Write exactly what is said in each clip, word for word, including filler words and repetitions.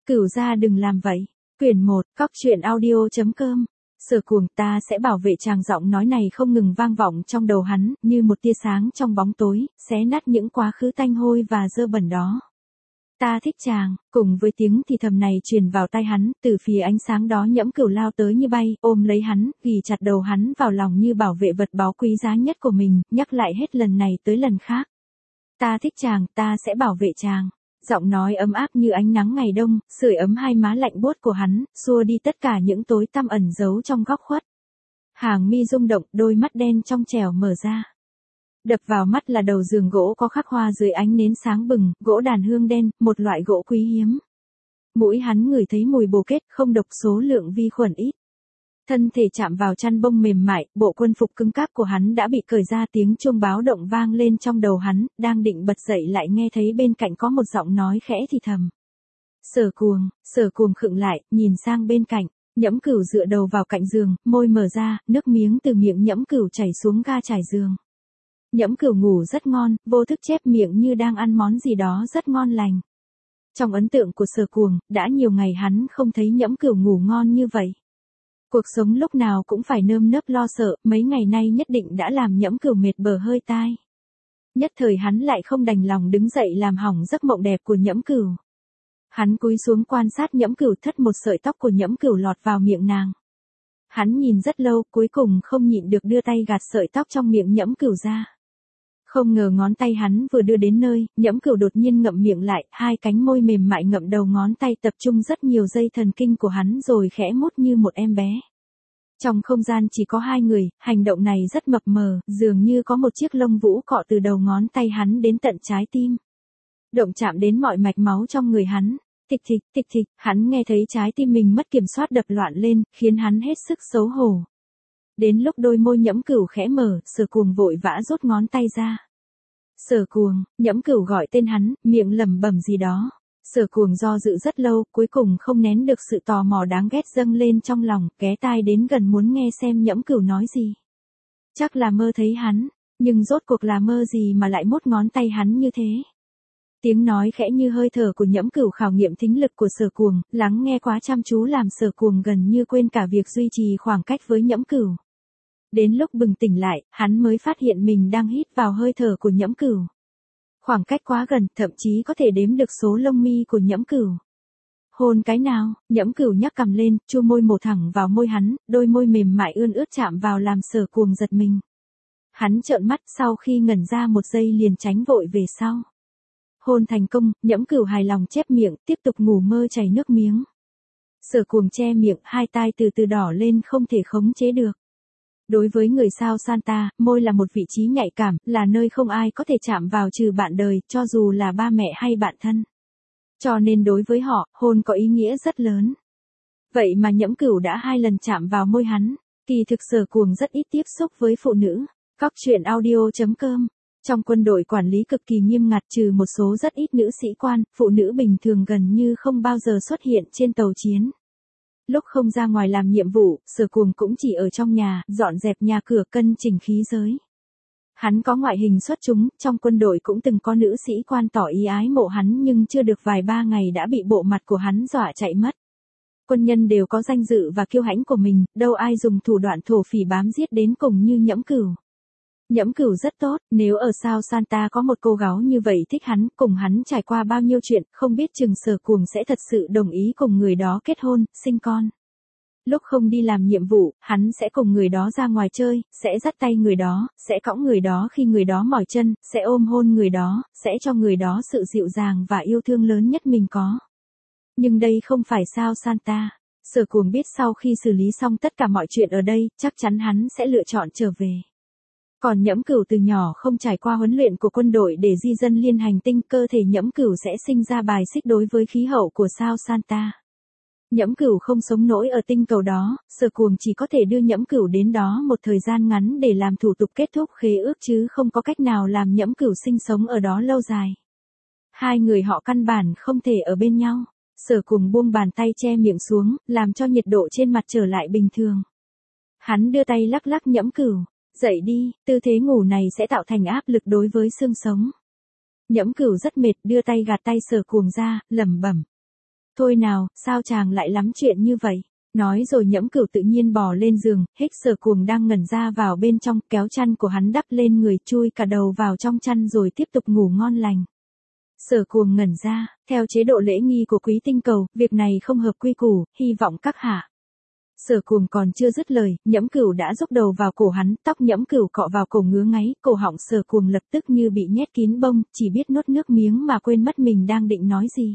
Cửu gia đừng làm vậy. Quyển một, cóc truyện audio.com. Sở Cuồng, ta sẽ bảo vệ chàng. Giọng nói này không ngừng vang vọng trong đầu hắn, như một tia sáng trong bóng tối, xé nát những quá khứ tanh hôi và dơ bẩn đó. Ta thích chàng. Cùng với tiếng thì thầm này truyền vào tai hắn, từ phía ánh sáng đó Nhẫm Cửu lao tới như bay, ôm lấy hắn, ghì chặt đầu hắn vào lòng như bảo vệ vật báu quý giá nhất của mình, nhắc lại hết lần này tới lần khác. Ta thích chàng, ta sẽ bảo vệ chàng. Giọng nói ấm áp như ánh nắng ngày đông, sưởi ấm hai má lạnh buốt của hắn, xua đi tất cả những tối tăm ẩn giấu trong góc khuất. Hàng mi rung động, đôi mắt đen trong trẻo mở ra. Đập vào mắt là đầu giường gỗ có khắc hoa dưới ánh nến sáng bừng, gỗ đàn hương đen, một loại gỗ quý hiếm. Mũi hắn ngửi thấy mùi bồ kết, không độc, số lượng vi khuẩn ít. Thân thể chạm vào chăn bông mềm mại, bộ quân phục cứng cáp của hắn đã bị cởi ra, tiếng chuông báo động vang lên trong đầu hắn, đang định bật dậy lại nghe thấy bên cạnh có một giọng nói khẽ thì thầm. Sở Cuồng. Sở Cuồng khựng lại, nhìn sang bên cạnh, Nhẫm Cửu dựa đầu vào cạnh giường, môi mở ra, nước miếng từ miệng Nhẫm Cửu chảy xuống ga trải giường. Nhẫm Cửu ngủ rất ngon, vô thức chép miệng như đang ăn món gì đó rất ngon lành. Trong ấn tượng của Sở Cuồng, đã nhiều ngày hắn không thấy Nhẫm Cửu ngủ ngon như vậy. Cuộc sống lúc nào cũng phải nơm nớp lo sợ, mấy ngày nay nhất định đã làm Nhẫm Cửu mệt bờ hơi tai. Nhất thời hắn lại không đành lòng đứng dậy làm hỏng giấc mộng đẹp của Nhẫm Cửu. Hắn cúi xuống quan sát Nhẫm Cửu, thất một sợi tóc của Nhẫm Cửu lọt vào miệng nàng. Hắn nhìn rất lâu, cuối cùng không nhịn được đưa tay gạt sợi tóc trong miệng Nhẫm Cửu ra. Không ngờ ngón tay hắn vừa đưa đến nơi, Nhẫm Cửu đột nhiên ngậm miệng lại, hai cánh môi mềm mại ngậm đầu ngón tay, tập trung rất nhiều dây thần kinh của hắn rồi khẽ mút như một em bé. Trong không gian chỉ có hai người, hành động này rất mập mờ, dường như có một chiếc lông vũ cọ từ đầu ngón tay hắn đến tận trái tim. Động chạm đến mọi mạch máu trong người hắn. Thịch thịch, thịch thịch, hắn nghe thấy trái tim mình mất kiểm soát đập loạn lên, khiến hắn hết sức xấu hổ. Đến lúc đôi môi Nhẫm Cửu khẽ mở, Sở Cuồng vội vã rút ngón tay ra. Sở Cuồng. Nhẫm Cửu gọi tên hắn, miệng lẩm bẩm gì đó. Sở Cuồng do dự rất lâu, cuối cùng không nén được sự tò mò đáng ghét dâng lên trong lòng, ghé tai đến gần muốn nghe xem Nhẫm Cửu nói gì. Chắc là mơ thấy hắn, nhưng rốt cuộc là mơ gì mà lại mút ngón tay hắn như thế. Tiếng nói khẽ như hơi thở của Nhẫm Cửu khảo nghiệm thính lực của Sở Cuồng, lắng nghe quá chăm chú làm Sở Cuồng gần như quên cả việc duy trì khoảng cách với Nhẫm Cửu. Đến lúc bừng tỉnh lại, hắn mới phát hiện mình đang hít vào hơi thở của Nhẫm Cửu. Khoảng cách quá gần, thậm chí có thể đếm được số lông mi của Nhẫm Cửu. Hôn cái nào? Nhẫm Cửu nhắc cằm lên, chu môi mổ thẳng vào môi hắn, đôi môi mềm mại ươn ướt chạm vào làm Sở Cuồng giật mình. Hắn trợn mắt, sau khi ngẩn ra một giây liền tránh vội về sau. Hôn thành công, Nhẫm Cửu hài lòng chép miệng, tiếp tục ngủ mơ chảy nước miếng. Sở Cuồng che miệng, hai tai từ từ đỏ lên không thể khống chế được. Đối với người sao Santa, môi là một vị trí nhạy cảm, là nơi không ai có thể chạm vào trừ bạn đời, cho dù là ba mẹ hay bạn thân. Cho nên đối với họ, hôn có ý nghĩa rất lớn. Vậy mà Nhẫm Cửu đã hai lần chạm vào môi hắn, kỳ thực Sở Cuồng rất ít tiếp xúc với phụ nữ. Cóc truyện audio.com. Trong quân đội quản lý cực kỳ nghiêm ngặt, trừ một số rất ít nữ sĩ quan, phụ nữ bình thường gần như không bao giờ xuất hiện trên tàu chiến. Lúc không ra ngoài làm nhiệm vụ, Sở Cuồng cũng chỉ ở trong nhà, dọn dẹp nhà cửa, cân chỉnh khí giới. Hắn có ngoại hình xuất chúng, trong quân đội cũng từng có nữ sĩ quan tỏ ý ái mộ hắn nhưng chưa được vài ba ngày đã bị bộ mặt của hắn dọa chạy mất. Quân nhân đều có danh dự và kiêu hãnh của mình, đâu ai dùng thủ đoạn thổ phỉ bám giết đến cùng như Nhẫm Cửu. Nhẫm Cửu rất tốt, nếu ở sao Santa có một cô gái như vậy thích hắn, cùng hắn trải qua bao nhiêu chuyện, không biết chừng Sở Cuồng sẽ thật sự đồng ý cùng người đó kết hôn, sinh con. Lúc không đi làm nhiệm vụ, hắn sẽ cùng người đó ra ngoài chơi, sẽ dắt tay người đó, sẽ cõng người đó khi người đó mỏi chân, sẽ ôm hôn người đó, sẽ cho người đó sự dịu dàng và yêu thương lớn nhất mình có. Nhưng đây không phải sao Santa. Sở Cuồng biết sau khi xử lý xong tất cả mọi chuyện ở đây, chắc chắn hắn sẽ lựa chọn trở về. Còn Nhẫm Cửu từ nhỏ không trải qua huấn luyện của quân đội để di dân liên hành tinh, cơ thể Nhẫm Cửu sẽ sinh ra bài xích đối với khí hậu của sao Santa. Nhẫm Cửu không sống nổi ở tinh cầu đó, Sở Cuồng chỉ có thể đưa Nhẫm Cửu đến đó một thời gian ngắn để làm thủ tục kết thúc khế ước chứ không có cách nào làm Nhẫm Cửu sinh sống ở đó lâu dài. Hai người họ căn bản không thể ở bên nhau. Sở Cuồng buông bàn tay che miệng xuống, làm cho nhiệt độ trên mặt trở lại bình thường. Hắn đưa tay lắc lắc Nhẫm Cửu. Dậy đi, tư thế ngủ này sẽ tạo thành áp lực đối với xương sống. Nhẫm Cửu rất mệt, đưa tay gạt tay Sở Cuồng ra, lẩm bẩm. Thôi nào, sao chàng lại lắm chuyện như vậy? Nói rồi Nhẫm Cửu tự nhiên bò lên giường, hích Sở Cuồng đang ngẩn ra vào bên trong, kéo chăn của hắn đắp lên người, chui cả đầu vào trong chăn rồi tiếp tục ngủ ngon lành. Sở Cuồng ngẩn ra, theo chế độ lễ nghi của Quý Tinh Cầu, việc này không hợp quy củ, hy vọng các hạ. Sở Cuồng còn chưa dứt lời, Nhẫm Cửu đã dốc đầu vào cổ hắn, tóc Nhẫm Cửu cọ vào cổ ngứa ngáy, cổ họng Sở Cuồng lập tức như bị nhét kín bông, chỉ biết nuốt nước miếng mà quên mất mình đang định nói gì.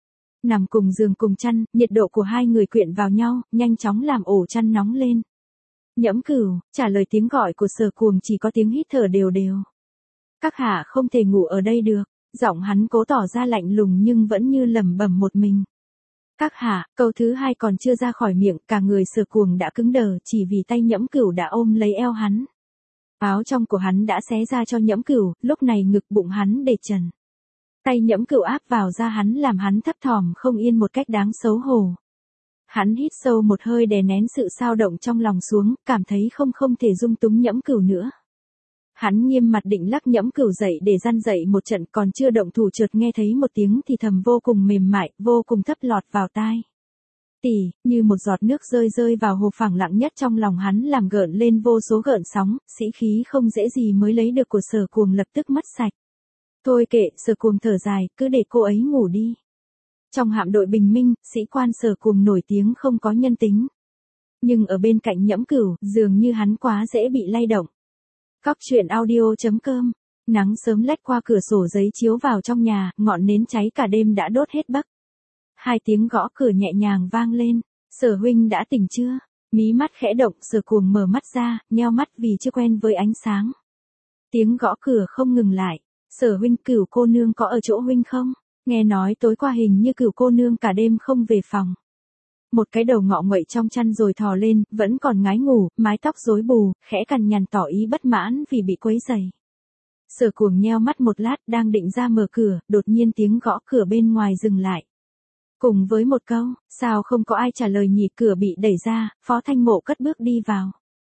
Nằm cùng giường cùng chăn, nhiệt độ của hai người quyện vào nhau, nhanh chóng làm ổ chăn nóng lên. Nhẫm Cửu, trả lời tiếng gọi của Sở Cuồng chỉ có tiếng hít thở đều đều. Các hạ không thể ngủ ở đây được, giọng hắn cố tỏ ra lạnh lùng nhưng vẫn như lẩm bẩm một mình. Các hạ, câu thứ hai còn chưa ra khỏi miệng, cả người Sở Cuồng đã cứng đờ chỉ vì tay Nhẫm Cửu đã ôm lấy eo hắn. Áo trong của hắn đã xé ra cho Nhẫm Cửu, lúc này ngực bụng hắn để trần. Tay Nhẫm Cửu áp vào da hắn làm hắn thấp thỏm không yên một cách đáng xấu hổ. Hắn hít sâu một hơi đè nén sự xao động trong lòng xuống, cảm thấy không không thể dung túng Nhẫm Cửu nữa. Hắn nghiêm mặt định lắc Nhẫm Cửu dậy để răn dậy một trận, còn chưa động thủ chợt nghe thấy một tiếng thì thầm vô cùng mềm mại, vô cùng thấp lọt vào tai. Tỉ, như một giọt nước rơi rơi vào hồ phẳng lặng nhất trong lòng hắn làm gợn lên vô số gợn sóng, sĩ khí không dễ gì mới lấy được của Sở Cuồng lập tức mất sạch. Thôi kệ, Sở Cuồng thở dài, cứ để cô ấy ngủ đi. Trong hạm đội bình minh, sĩ quan Sở Cuồng nổi tiếng không có nhân tính. Nhưng ở bên cạnh Nhẫm Cửu, dường như hắn quá dễ bị lay động. Cóc truyện audio chấm com. Nắng sớm lách qua cửa sổ giấy chiếu vào trong nhà, ngọn nến cháy cả đêm đã đốt hết bắc. Hai tiếng gõ cửa nhẹ nhàng vang lên. Sở huynh đã tỉnh chưa? Mí mắt khẽ động, Sở Cuồng mở mắt ra, nheo mắt vì chưa quen với ánh sáng. Tiếng gõ cửa không ngừng lại. Sở huynh, Cửu cô nương có ở chỗ huynh không? Nghe nói tối qua hình như Cửu cô nương cả đêm không về phòng. Một cái đầu ngọ nguậy trong chăn rồi thò lên, vẫn còn ngái ngủ, mái tóc rối bù, khẽ cằn nhằn tỏ ý bất mãn vì bị quấy rầy. Sở Cuồng nheo mắt một lát, đang định ra mở cửa, đột nhiên tiếng gõ cửa bên ngoài dừng lại. Cùng với một câu, sao không có ai trả lời nhỉ, cửa bị đẩy ra, Phó Thanh Mộ cất bước đi vào.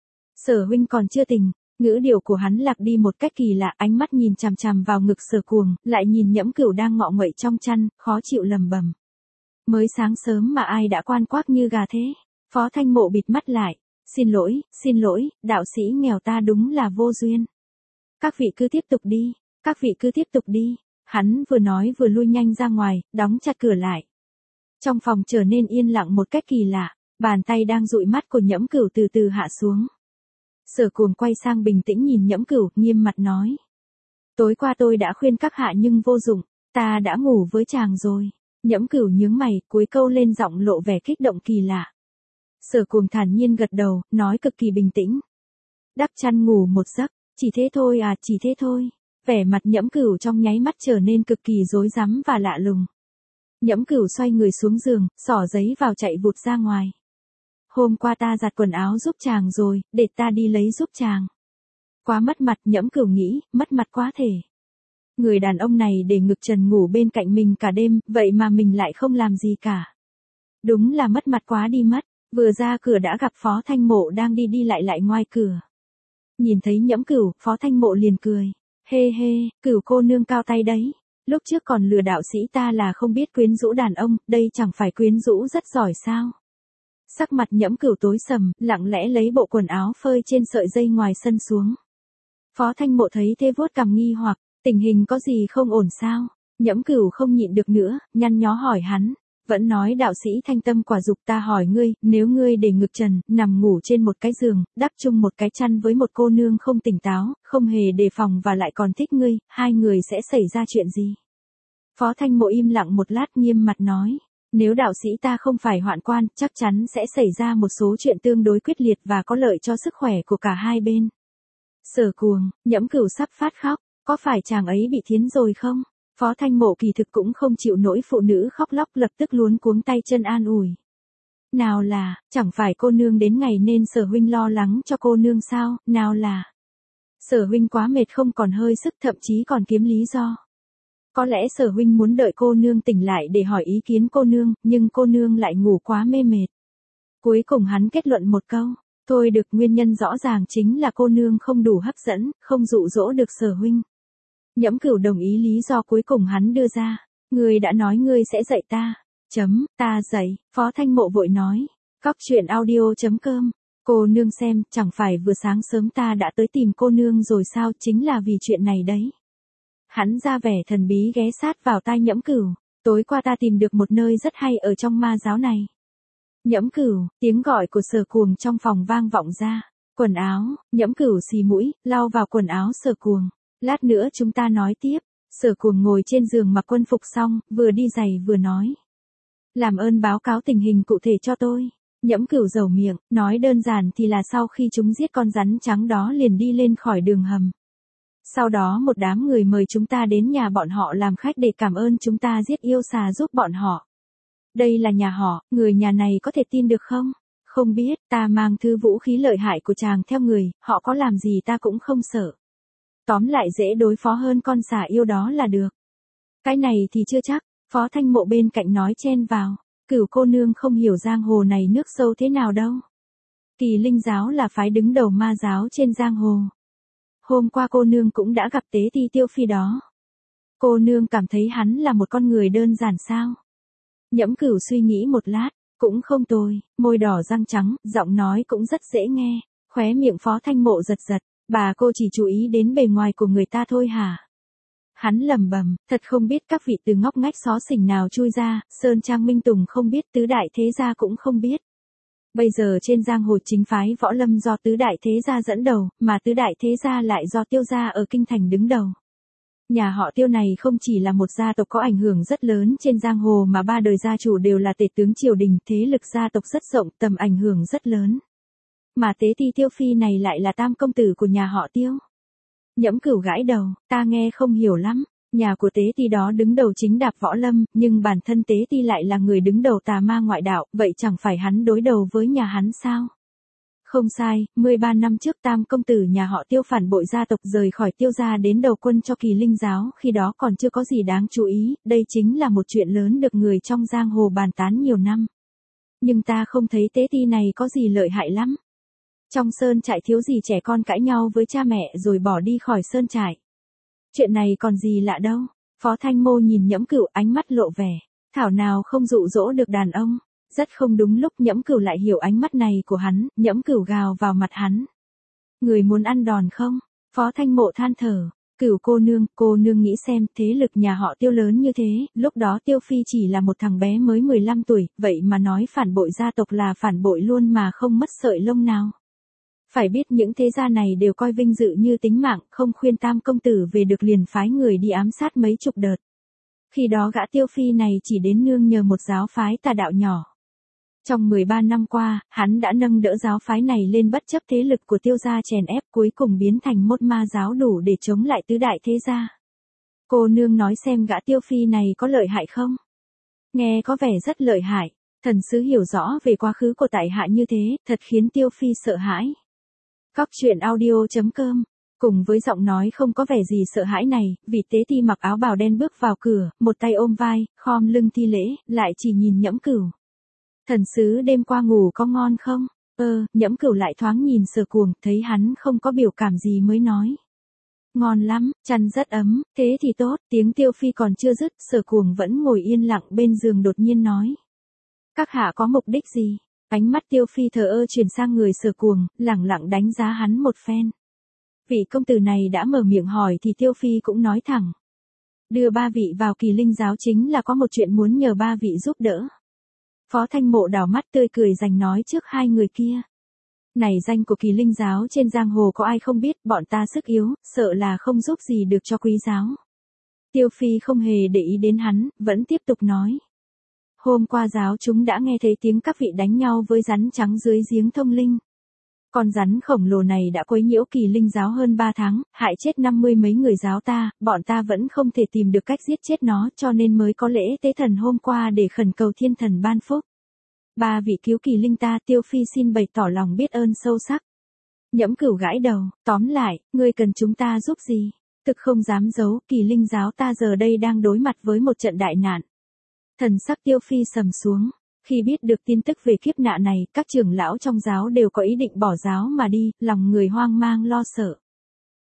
Sở huynh còn chưa tỉnh. Ngữ điệu của hắn lạc đi một cách kỳ lạ, ánh mắt nhìn chằm chằm vào ngực Sở Cuồng, lại nhìn Nhẫm Cửu đang ngọ nguậy trong chăn, khó chịu lầm bầm. Mới sáng sớm mà ai đã quan quác như gà thế? Phó Thanh Mộ bịt mắt lại. Xin lỗi, xin lỗi, đạo sĩ nghèo ta đúng là vô duyên. Các vị cứ tiếp tục đi, các vị cứ tiếp tục đi. Hắn vừa nói vừa lui nhanh ra ngoài, đóng chặt cửa lại. Trong phòng trở nên yên lặng một cách kỳ lạ, bàn tay đang dụi mắt của Nhẫm Cửu từ từ hạ xuống. Sở Cuồng quay sang bình tĩnh nhìn Nhẫm Cửu, nghiêm mặt nói. Tối qua tôi đã khuyên các hạ nhưng vô dụng, ta đã ngủ với chàng rồi. Nhẫm Cửu nhướng mày, cuối câu lên giọng lộ vẻ kích động kỳ lạ. Sở Cuồng thản nhiên gật đầu, nói cực kỳ bình tĩnh. Đắp chăn ngủ một giấc, chỉ thế thôi à, chỉ thế thôi. Vẻ mặt Nhẫm Cửu trong nháy mắt trở nên cực kỳ rối rắm và lạ lùng. Nhẫm Cửu xoay người xuống giường, xỏ giấy vào chạy vụt ra ngoài. Hôm qua ta giặt quần áo giúp chàng rồi, để ta đi lấy giúp chàng. Quá mất mặt, Nhẫm Cửu nghĩ, mất mặt quá thể. Người đàn ông này để ngực trần ngủ bên cạnh mình cả đêm, vậy mà mình lại không làm gì cả. Đúng là mất mặt quá đi mất, vừa ra cửa đã gặp Phó Thanh Mộ đang đi đi lại lại ngoài cửa. Nhìn thấy Nhẫm Cửu, Phó Thanh Mộ liền cười. Hê hê, Cửu cô nương cao tay đấy. Lúc trước còn lừa đạo sĩ ta là không biết quyến rũ đàn ông, đây chẳng phải quyến rũ rất giỏi sao? Sắc mặt Nhẫm Cửu tối sầm, lặng lẽ lấy bộ quần áo phơi trên sợi dây ngoài sân xuống. Phó Thanh Mộ thấy thế vuốt cằm nghi hoặc, tình hình có gì không ổn sao? Nhẫm Cửu không nhịn được nữa, nhăn nhó hỏi hắn, vẫn nói đạo sĩ thanh tâm quả dục, ta hỏi ngươi, nếu ngươi để ngực trần, nằm ngủ trên một cái giường, đắp chung một cái chăn với một cô nương không tỉnh táo, không hề đề phòng và lại còn thích ngươi, hai người sẽ xảy ra chuyện gì? Phó Thanh Mộ im lặng một lát nghiêm mặt nói. Nếu đạo sĩ ta không phải hoạn quan, chắc chắn sẽ xảy ra một số chuyện tương đối quyết liệt và có lợi cho sức khỏe của cả hai bên. Sở Cuồng, Nhẫm Cửu sắp phát khóc, có phải chàng ấy bị thiến rồi không? Phó Thanh Mộ kỳ thực cũng không chịu nổi phụ nữ khóc lóc, lập tức luống cuống tay chân an ủi. Nào là, chẳng phải cô nương đến ngày nên Sở huynh lo lắng cho cô nương sao, nào là. Sở huynh quá mệt không còn hơi sức, thậm chí còn kiếm lý do. Có lẽ Sở huynh muốn đợi cô nương tỉnh lại để hỏi ý kiến cô nương, nhưng cô nương lại ngủ quá mê mệt. Cuối cùng hắn kết luận một câu, thôi được, nguyên nhân rõ ràng chính là cô nương không đủ hấp dẫn, không dụ dỗ được Sở huynh. Nhẫm Cửu đồng ý lý do cuối cùng hắn đưa ra, ngươi đã nói ngươi sẽ dạy ta, Chấm, ta dậy, Phó Thanh Mộ vội nói. Cóc truyện audio chấm com. Cô nương xem, chẳng phải vừa sáng sớm ta đã tới tìm cô nương rồi sao, chính là vì chuyện này đấy. Hắn ra vẻ thần bí ghé sát vào tai Nhẫm Cửu. Tối qua ta tìm được một nơi rất hay ở trong ma giáo này. Nhẫm Cửu, tiếng gọi của Sở Cuồng trong phòng vang vọng ra. Quần áo, Nhẫm Cửu xì mũi, lau vào quần áo Sở Cuồng. Lát nữa chúng ta nói tiếp. Sở Cuồng ngồi trên giường mặc quân phục xong, vừa đi giày vừa nói. Làm ơn báo cáo tình hình cụ thể cho tôi. Nhẫm Cửu dầu miệng, nói đơn giản thì là sau khi chúng giết con rắn trắng đó liền đi lên khỏi đường hầm. Sau đó một đám người mời chúng ta đến nhà bọn họ làm khách để cảm ơn chúng ta giết yêu xà giúp bọn họ. Đây là nhà họ, người nhà này có thể tin được không? Không biết, ta mang thứ vũ khí lợi hại của chàng theo người, họ có làm gì ta cũng không sợ. Tóm lại dễ đối phó hơn con xà yêu đó là được. Cái này thì chưa chắc, Phó Thanh Mộ bên cạnh nói chen vào. Cửu cô nương không hiểu giang hồ này nước sâu thế nào đâu. Kỳ Linh giáo là phái đứng đầu ma giáo trên giang hồ. Hôm qua cô nương cũng đã gặp Tế Ti Tiêu Phi đó. Cô nương cảm thấy hắn là một con người đơn giản sao? Nhẫm Cửu suy nghĩ một lát, cũng không tồi, môi đỏ răng trắng, giọng nói cũng rất dễ nghe, khóe miệng Phó Thanh Mộ giật giật, bà cô chỉ chú ý đến bề ngoài của người ta thôi hả? Hắn lẩm bẩm, thật không biết các vị từ ngóc ngách xó xỉnh nào chui ra, Sơn Trang Minh Tùng không biết, tứ đại thế gia cũng không biết. Bây giờ trên giang hồ chính phái võ lâm do tứ đại thế gia dẫn đầu, mà tứ đại thế gia lại do Tiêu gia ở kinh thành đứng đầu. Nhà họ Tiêu này không chỉ là một gia tộc có ảnh hưởng rất lớn trên giang hồ mà ba đời gia chủ đều là tể tướng triều đình, thế lực gia tộc rất rộng, tầm ảnh hưởng rất lớn. Mà Tế Ti Tiêu Phi này lại là tam công tử của nhà họ Tiêu. Nhẫm Cửu gãi đầu, ta nghe không hiểu lắm, nhà của Tế Ti đó đứng đầu chính đạp võ lâm, nhưng bản thân Tế Ti lại là người đứng đầu tà ma ngoại đạo, vậy chẳng phải hắn đối đầu với nhà hắn sao? Không sai, mười ba năm trước tam công tử nhà họ Tiêu phản bội gia tộc rời khỏi Tiêu gia đến đầu quân cho Kỳ Linh giáo, khi đó còn chưa có gì đáng chú ý, đây chính là một chuyện lớn được người trong giang hồ bàn tán nhiều năm. Nhưng ta không thấy Tế Ti này có gì lợi hại lắm. Trong sơn trại thiếu gì trẻ con cãi nhau với cha mẹ rồi bỏ đi khỏi sơn trại. Chuyện này còn gì lạ đâu. Phó Thanh Mô nhìn Nhẫm Cửu ánh mắt lộ vẻ. Thảo nào không dụ dỗ được đàn ông. Rất không đúng lúc Nhẫm Cửu lại hiểu ánh mắt này của hắn. Nhẫm Cửu gào vào mặt hắn. Người muốn ăn đòn không? Phó Thanh Mộ than thở. Cửu cô nương, cô nương nghĩ xem, thế lực nhà họ Tiêu lớn như thế, lúc đó Tiêu Phi chỉ là một thằng bé mới mười lăm tuổi, vậy mà nói phản bội gia tộc là phản bội luôn mà không mất sợi lông nào. Phải biết những thế gia này đều coi vinh dự như tính mạng, không khuyên tam công tử về được liền phái người đi ám sát mấy chục đợt. Khi đó gã Tiêu Phi này chỉ đến nương nhờ một giáo phái tà đạo nhỏ. Trong mười ba năm qua, hắn đã nâng đỡ giáo phái này lên bất chấp thế lực của Tiêu gia chèn ép, cuối cùng biến thành một ma giáo đủ để chống lại tứ đại thế gia. Cô nương nói xem gã Tiêu Phi này có lợi hại không? Nghe có vẻ rất lợi hại, thần sứ hiểu rõ về quá khứ của tại hạ như thế, thật khiến Tiêu Phi sợ hãi. Cóc truyện audio chấm com. Cùng với giọng nói không có vẻ gì sợ hãi này, vị Tế Ti mặc áo bào đen bước vào cửa, một tay ôm vai, khom lưng thi lễ, lại chỉ nhìn Nhẫm Cửu. Thần sứ đêm qua ngủ có ngon không? Ơ, Nhẫm Cửu lại thoáng nhìn Sở Cuồng, thấy hắn không có biểu cảm gì mới nói. Ngon lắm, chăn rất ấm, thế thì tốt, tiếng Tiêu Phi còn chưa dứt, Sở Cuồng vẫn ngồi yên lặng bên giường đột nhiên nói. Các hạ có mục đích gì? Ánh mắt Tiêu Phi thờ ơ chuyển sang người Sở Cuồng, lẳng lặng đánh giá hắn một phen. Vị công tử này đã mở miệng hỏi thì Tiêu Phi cũng nói thẳng. Đưa ba vị vào Kỳ Linh giáo chính là có một chuyện muốn nhờ ba vị giúp đỡ. Phó Thanh Mộ đảo mắt tươi cười giành nói trước hai người kia. Này danh của Kỳ Linh giáo trên giang hồ có ai không biết, bọn ta sức yếu, sợ là không giúp gì được cho quý giáo. Tiêu Phi không hề để ý đến hắn, vẫn tiếp tục nói. Hôm qua giáo chúng đã nghe thấy tiếng các vị đánh nhau với rắn trắng dưới giếng thông linh. Con rắn khổng lồ này đã quấy nhiễu Kỳ Linh giáo hơn ba tháng, hại chết năm mươi mấy người giáo ta, bọn ta vẫn không thể tìm được cách giết chết nó cho nên mới có lễ tế thần hôm qua để khẩn cầu thiên thần ban phúc. Ba vị cứu Kỳ Linh ta, Tiêu Phi xin bày tỏ lòng biết ơn sâu sắc. Nhẫm Cửu gãi đầu, tóm lại, ngươi cần chúng ta giúp gì? Thực không dám giấu, Kỳ Linh giáo ta giờ đây đang đối mặt với một trận đại nạn. Thần sắc Tiêu Phi sầm xuống. Khi biết được tin tức về kiếp nạn này, các trưởng lão trong giáo đều có ý định bỏ giáo mà đi, lòng người hoang mang lo sợ.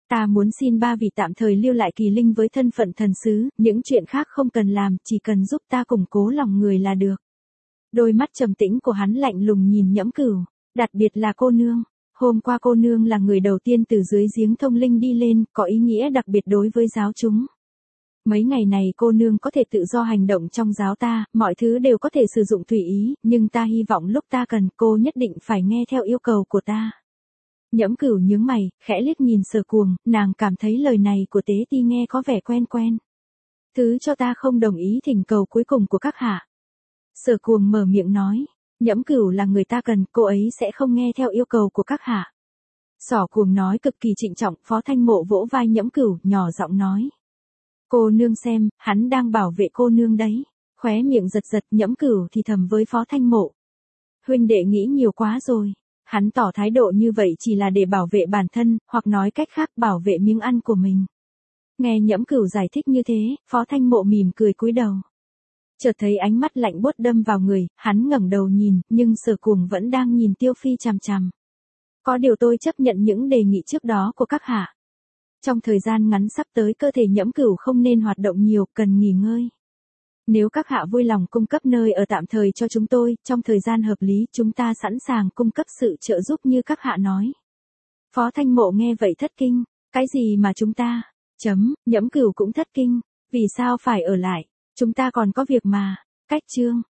Ta muốn xin ba vị tạm thời lưu lại Kỳ Linh với thân phận thần sứ, những chuyện khác không cần làm, chỉ cần giúp ta củng cố lòng người là được. Đôi mắt trầm tĩnh của hắn lạnh lùng nhìn Nhẫm Cửu, đặc biệt là cô nương. Hôm qua cô nương là người đầu tiên từ dưới giếng thông linh đi lên, có ý nghĩa đặc biệt đối với giáo chúng. Mấy ngày này cô nương có thể tự do hành động trong giáo ta, mọi thứ đều có thể sử dụng tùy ý, nhưng ta hy vọng lúc ta cần cô nhất định phải nghe theo yêu cầu của ta. Nhẫm Cửu nhướng mày, khẽ liếc nhìn Sở Cuồng, nàng cảm thấy lời này của Tế Ti nghe có vẻ quen quen. Thứ cho ta không đồng ý thỉnh cầu cuối cùng của các hạ. Sở Cuồng mở miệng nói, Nhẫm Cửu là người ta cần, cô ấy sẽ không nghe theo yêu cầu của các hạ. Sở Cuồng nói cực kỳ trịnh trọng, Phó Thanh Mộ vỗ vai Nhẫm Cửu, nhỏ giọng nói. Cô nương xem, hắn đang bảo vệ cô nương đấy. Khóe miệng giật giật, Nhẫm Cửu thì thầm với Phó Thanh Mộ. Huynh đệ nghĩ nhiều quá rồi. Hắn tỏ thái độ như vậy chỉ là để bảo vệ bản thân, hoặc nói cách khác bảo vệ miếng ăn của mình. Nghe Nhẫm Cửu giải thích như thế, Phó Thanh Mộ mỉm cười cúi đầu. Chợt thấy ánh mắt lạnh buốt đâm vào người, hắn ngẩng đầu nhìn, nhưng Sở Cuồng vẫn đang nhìn Tiêu Phi chằm chằm. Có điều tôi chấp nhận những đề nghị trước đó của các hạ. Trong thời gian ngắn sắp tới cơ thể Nhẫm Cửu không nên hoạt động nhiều, cần nghỉ ngơi. Nếu các hạ vui lòng cung cấp nơi ở tạm thời cho chúng tôi, trong thời gian hợp lý chúng ta sẵn sàng cung cấp sự trợ giúp như các hạ nói. Phó Thanh Mộ nghe vậy thất kinh, cái gì mà chúng ta, chấm, Nhẫm Cửu cũng thất kinh, vì sao phải ở lại, chúng ta còn có việc mà, cách chương.